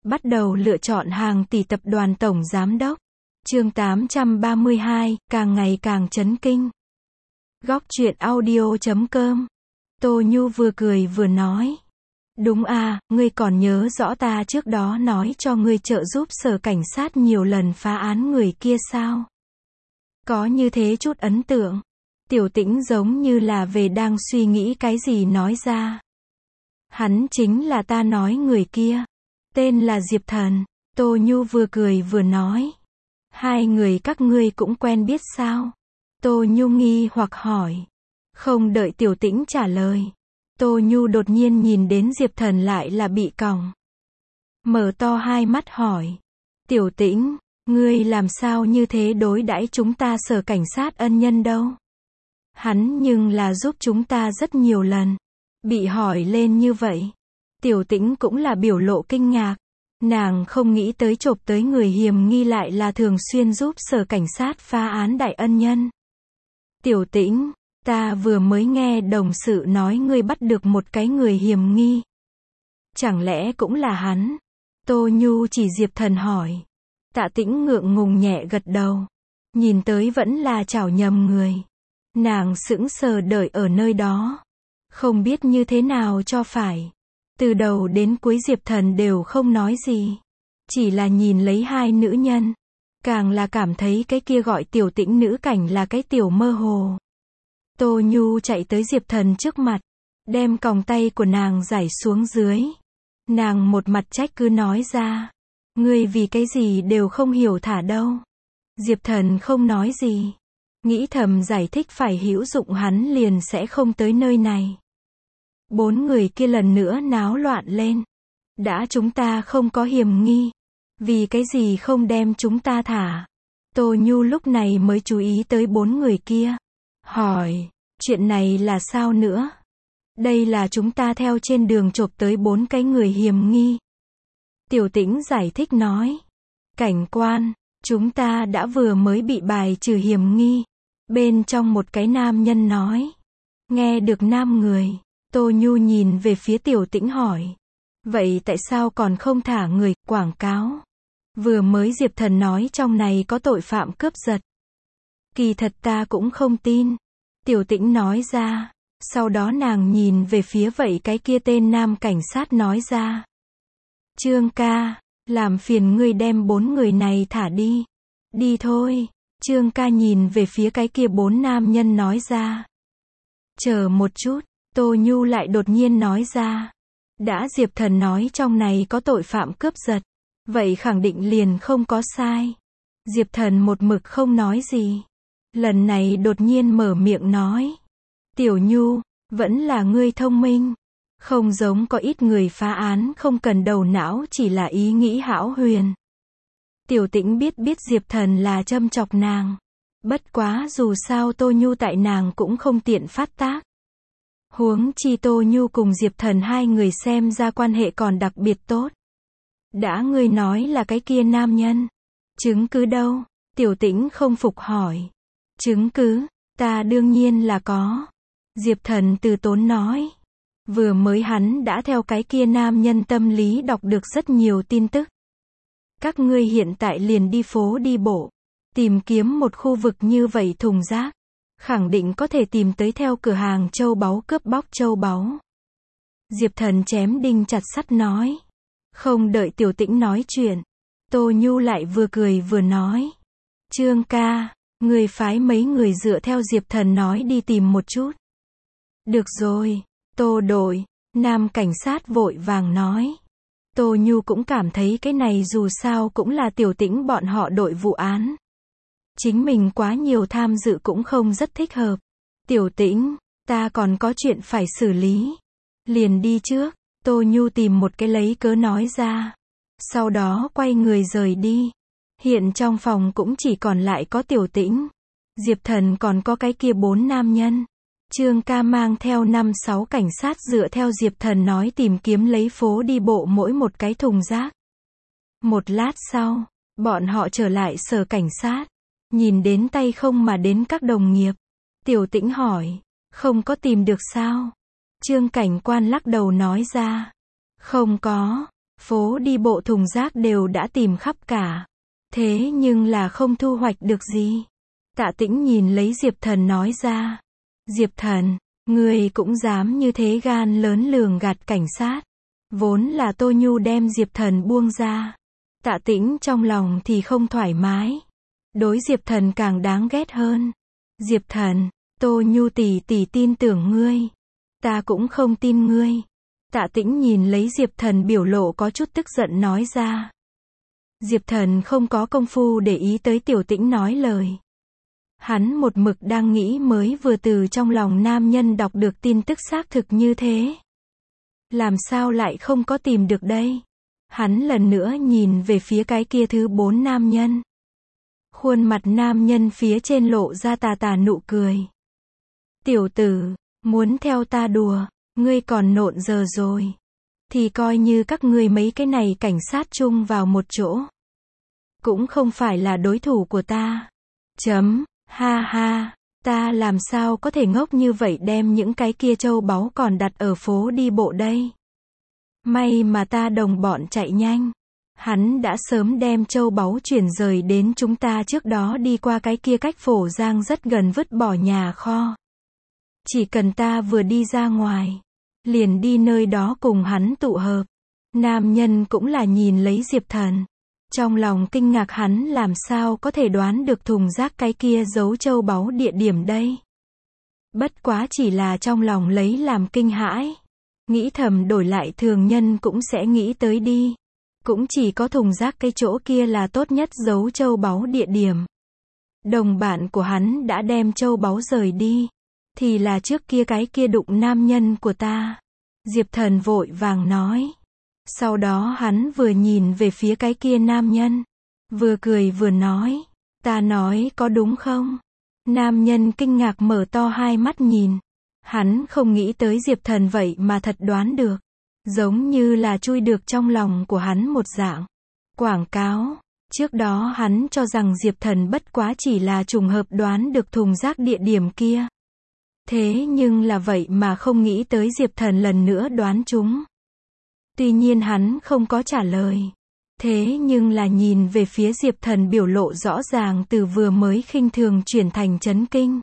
Bắt đầu lựa chọn hàng tỷ tập đoàn tổng giám đốc. Chương 832, càng ngày càng chấn kinh. Góc truyện audio.com. Tô Nhu vừa cười vừa nói. Đúng à, ngươi còn nhớ rõ ta trước đó nói cho ngươi trợ giúp sở cảnh sát nhiều lần phá án người kia sao? Có như thế chút ấn tượng. Tiểu Tĩnh giống như là về đang suy nghĩ cái gì nói ra. Hắn chính là ta nói người kia. Tên là Diệp Thần. Tô Nhu vừa cười vừa nói. Hai người các ngươi cũng quen biết sao? Tô Nhu nghi hoặc hỏi. Không đợi Tiểu Tĩnh trả lời. Tô Nhu đột nhiên nhìn đến Diệp Thần lại là bị còng. Mở to hai mắt hỏi. Tiểu Tĩnh, ngươi làm sao như thế đối đãi chúng ta sở cảnh sát ân nhân đâu? Hắn nhưng là giúp chúng ta rất nhiều lần. Bị hỏi lên như vậy. Tiểu Tĩnh cũng là biểu lộ kinh ngạc. Nàng không nghĩ tới chộp tới người hiểm nghi lại là thường xuyên giúp sở cảnh sát phá án đại ân nhân. Tiểu Tĩnh, ta vừa mới nghe đồng sự nói ngươi bắt được một cái người hiểm nghi. Chẳng lẽ cũng là hắn? Tô Nhu chỉ Diệp Thần hỏi. Tạ Tĩnh ngượng ngùng nhẹ gật đầu. Nhìn tới vẫn là chảo nhầm người. Nàng sững sờ đợi ở nơi đó. Không biết như thế nào cho phải. Từ đầu đến cuối Diệp Thần đều không nói gì. Chỉ là nhìn lấy hai nữ nhân. Càng là cảm thấy cái kia gọi Tiểu Tĩnh nữ cảnh là cái tiểu mơ hồ. Tô Nhu chạy tới Diệp Thần trước mặt. Đem còng tay của nàng giải xuống dưới. Nàng một mặt trách cứ nói ra. Ngươi vì cái gì đều không hiểu thả đâu. Diệp Thần không nói gì. Nghĩ thầm giải thích phải hữu dụng hắn liền sẽ không tới nơi này. Bốn người kia lần nữa náo loạn lên. Đã chúng ta không có hiểm nghi. Vì cái gì không đem chúng ta thả? Tô Nhu lúc này mới chú ý tới bốn người kia. Hỏi, chuyện này là sao nữa? Đây là chúng ta theo trên đường chộp tới bốn cái người hiểm nghi. Tiểu Tĩnh giải thích nói. Cảnh quan, chúng ta đã vừa mới bị bài trừ hiểm nghi. Bên trong một cái nam nhân nói. Nghe được nam người. Tô Nhu nhìn về phía Tiểu Tĩnh hỏi. Vậy tại sao còn không thả người, quảng cáo? Vừa mới Diệp Thần nói trong này có tội phạm cướp giật. Kỳ thật ta cũng không tin. Tiểu Tĩnh nói ra. Sau đó nàng nhìn về phía vậy cái kia tên nam cảnh sát nói ra. Trương ca, làm phiền ngươi đem bốn người này thả đi. Đi thôi. Trương ca nhìn về phía cái kia bốn nam nhân nói ra. Chờ một chút. Tô Nhu lại đột nhiên nói ra. Đã Diệp Thần nói trong này có tội phạm cướp giật. Vậy khẳng định liền không có sai. Diệp Thần một mực không nói gì. Lần này đột nhiên mở miệng nói. Tiểu Nhu, vẫn là ngươi thông minh. Không giống có ít người phá án không cần đầu não chỉ là ý nghĩ hão huyền. Tiểu Tĩnh biết Diệp Thần là châm chọc nàng. Bất quá dù sao Tô Nhu tại nàng cũng không tiện phát tác. Huống chi Tô Nhu cùng Diệp Thần hai người xem ra quan hệ còn đặc biệt tốt. Đã ngươi nói là cái kia nam nhân. Chứng cứ đâu? Tiểu Tĩnh không phục hỏi. Chứng cứ? Ta đương nhiên là có. Diệp Thần từ tốn nói. Vừa mới hắn đã theo cái kia nam nhân tâm lý đọc được rất nhiều tin tức. Các ngươi hiện tại liền đi phố đi bộ. Tìm kiếm một khu vực như vậy thùng rác. Khẳng định có thể tìm tới theo cửa hàng châu báu cướp bóc châu báu. Diệp Thần chém đinh chặt sắt nói. Không đợi Tiểu Tĩnh nói chuyện. Tô Nhu lại vừa cười vừa nói. Trương ca, người phái mấy người dựa theo Diệp Thần nói đi tìm một chút. Được rồi, Tô đội, nam cảnh sát vội vàng nói. Tô Nhu cũng cảm thấy cái này dù sao cũng là Tiểu Tĩnh bọn họ đội vụ án. Chính mình quá nhiều tham dự cũng không rất thích hợp. Tiểu Tĩnh, ta còn có chuyện phải xử lý. Liền đi trước. Tô Nhu tìm một cái lấy cớ nói ra. Sau đó quay người rời đi. Hiện trong phòng cũng chỉ còn lại có Tiểu Tĩnh. Diệp Thần còn có cái kia bốn nam nhân. Trương ca mang theo 5-6 cảnh sát dựa theo Diệp Thần nói tìm kiếm lấy phố đi bộ mỗi một cái thùng rác. Một lát sau, bọn họ trở lại sở cảnh sát. Nhìn đến tay không mà đến các đồng nghiệp. Tiểu Tĩnh hỏi. Không có tìm được sao? Trương cảnh quan lắc đầu nói ra. Không có. Phố đi bộ thùng rác đều đã tìm khắp cả. Thế nhưng là không thu hoạch được gì. Tạ Tĩnh nhìn lấy Diệp Thần nói ra. Diệp Thần, ngươi cũng dám như thế, gan lớn lường gạt cảnh sát. Vốn là Tô Nhu đem Diệp Thần buông ra. Tạ Tĩnh trong lòng thì không thoải mái. Đối Diệp Thần càng đáng ghét hơn. Diệp Thần, Tô Nhu tỷ tỷ tin tưởng ngươi. Ta cũng không tin ngươi. Tạ Tĩnh nhìn lấy Diệp Thần biểu lộ có chút tức giận nói ra. Diệp Thần không có công phu để ý tới Tiểu Tĩnh nói lời. Hắn một mực đang nghĩ mới vừa từ trong lòng nam nhân đọc được tin tức xác thực như thế. Làm sao lại không có tìm được đây? Hắn lần nữa nhìn về phía cái kia thứ 4 nam nhân. Khuôn mặt nam nhân phía trên lộ ra tà tà nụ cười. Tiểu tử, muốn theo ta đùa, ngươi còn nộn giờ rồi. Thì coi như các ngươi mấy cái này cảnh sát chung vào một chỗ. Cũng không phải là đối thủ của ta. Ha ha, ta làm sao có thể ngốc như vậy đem những cái kia châu báu còn đặt ở phố đi bộ đây. May mà ta đồng bọn chạy nhanh. Hắn đã sớm đem châu báu chuyển rời đến chúng ta trước đó đi qua cái kia cách Phổ Giang rất gần vứt bỏ nhà kho. Chỉ cần ta vừa đi ra ngoài, liền đi nơi đó cùng hắn tụ hợp. Nam nhân cũng là nhìn lấy Diệp Thần. Trong lòng kinh ngạc hắn làm sao có thể đoán được thùng rác cái kia giấu châu báu địa điểm đây. Bất quá chỉ là trong lòng lấy làm kinh hãi. Nghĩ thầm đổi lại thường nhân cũng sẽ nghĩ tới đi. Cũng chỉ có thùng rác cái chỗ kia là tốt nhất giấu châu báu địa điểm. Đồng bạn của hắn đã đem châu báu rời đi. Thì là trước kia cái kia đụng nam nhân của ta. Diệp Thần vội vàng nói. Sau đó hắn vừa nhìn về phía cái kia nam nhân. Vừa cười vừa nói. Ta nói có đúng không? Nam nhân kinh ngạc mở to hai mắt nhìn. Hắn không nghĩ tới Diệp Thần vậy mà thật đoán được. Giống như là chui được trong lòng của hắn một dạng. Quảng cáo. Trước đó hắn cho rằng Diệp Thần bất quá chỉ là trùng hợp đoán được thùng rác địa điểm kia. Thế nhưng là vậy mà không nghĩ tới Diệp Thần lần nữa đoán chúng. Tuy nhiên hắn không có trả lời. Thế nhưng là nhìn về phía Diệp Thần biểu lộ rõ ràng từ vừa mới khinh thường chuyển thành chấn kinh.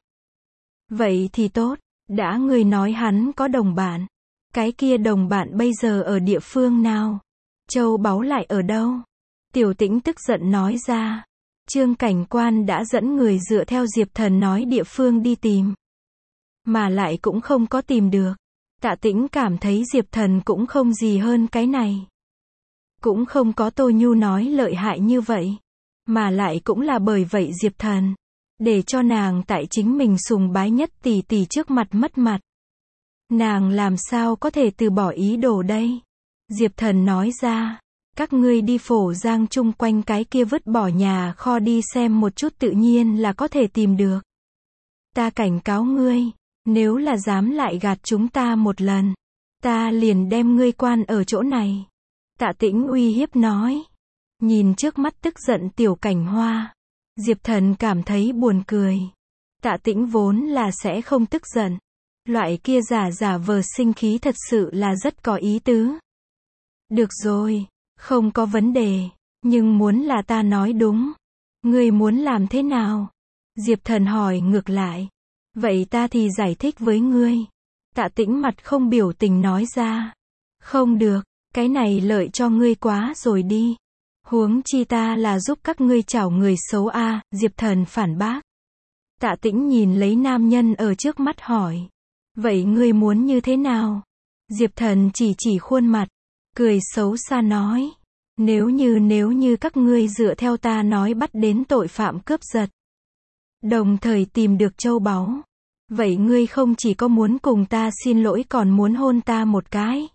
Vậy thì tốt, đã ngươi nói hắn có đồng bạn. Cái kia đồng bạn bây giờ ở địa phương nào? Châu báu lại ở đâu? Tiểu Tĩnh tức giận nói ra. Trương cảnh quan đã dẫn người dựa theo Diệp Thần nói địa phương đi tìm. Mà lại cũng không có tìm được. Tạ Tĩnh cảm thấy Diệp Thần cũng không gì hơn cái này. Cũng không có Tô Nhu nói lợi hại như vậy. Mà lại cũng là bởi vậy Diệp Thần. Để cho nàng tại chính mình sùng bái nhất tỷ tỷ trước mặt mất mặt. Nàng làm sao có thể từ bỏ ý đồ đây? Diệp Thần nói ra. Các ngươi đi Phổ Giang chung quanh cái kia vứt bỏ nhà kho đi xem một chút tự nhiên là có thể tìm được. Ta cảnh cáo ngươi. Nếu là dám lại gạt chúng ta một lần, ta liền đem ngươi quan ở chỗ này. Tạ Tĩnh uy hiếp nói. Nhìn trước mắt tức giận Tiểu Cảnh Hoa, Diệp Thần cảm thấy buồn cười. Tạ Tĩnh vốn là sẽ không tức giận. Loại kia giả vờ sinh khí thật sự là rất có ý tứ. Được rồi, không có vấn đề, nhưng muốn là ta nói đúng. Ngươi muốn làm thế nào? Diệp Thần hỏi ngược lại. Vậy ta thì giải thích với ngươi. Tạ Tĩnh mặt không biểu tình nói ra. Không được, cái này lợi cho ngươi quá rồi đi. Huống chi ta là giúp các ngươi chảo người xấu a. Diệp Thần phản bác. Tạ Tĩnh nhìn lấy nam nhân ở trước mắt hỏi. Vậy ngươi muốn như thế nào? Diệp Thần chỉ khuôn mặt, cười xấu xa nói. Nếu như các ngươi dựa theo ta nói bắt đến tội phạm cướp giật, đồng thời tìm được châu báu, vậy ngươi không chỉ có muốn cùng ta xin lỗi còn muốn hôn ta một cái.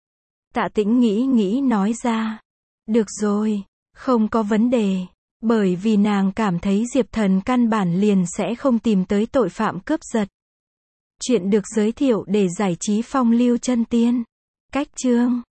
Tạ Tĩnh nghĩ nói ra. Được rồi, không có vấn đề. Bởi vì nàng cảm thấy Diệp Thần căn bản liền sẽ không tìm tới tội phạm cướp giật. Chuyện được giới thiệu để giải trí phong lưu chân tiên. Cách chương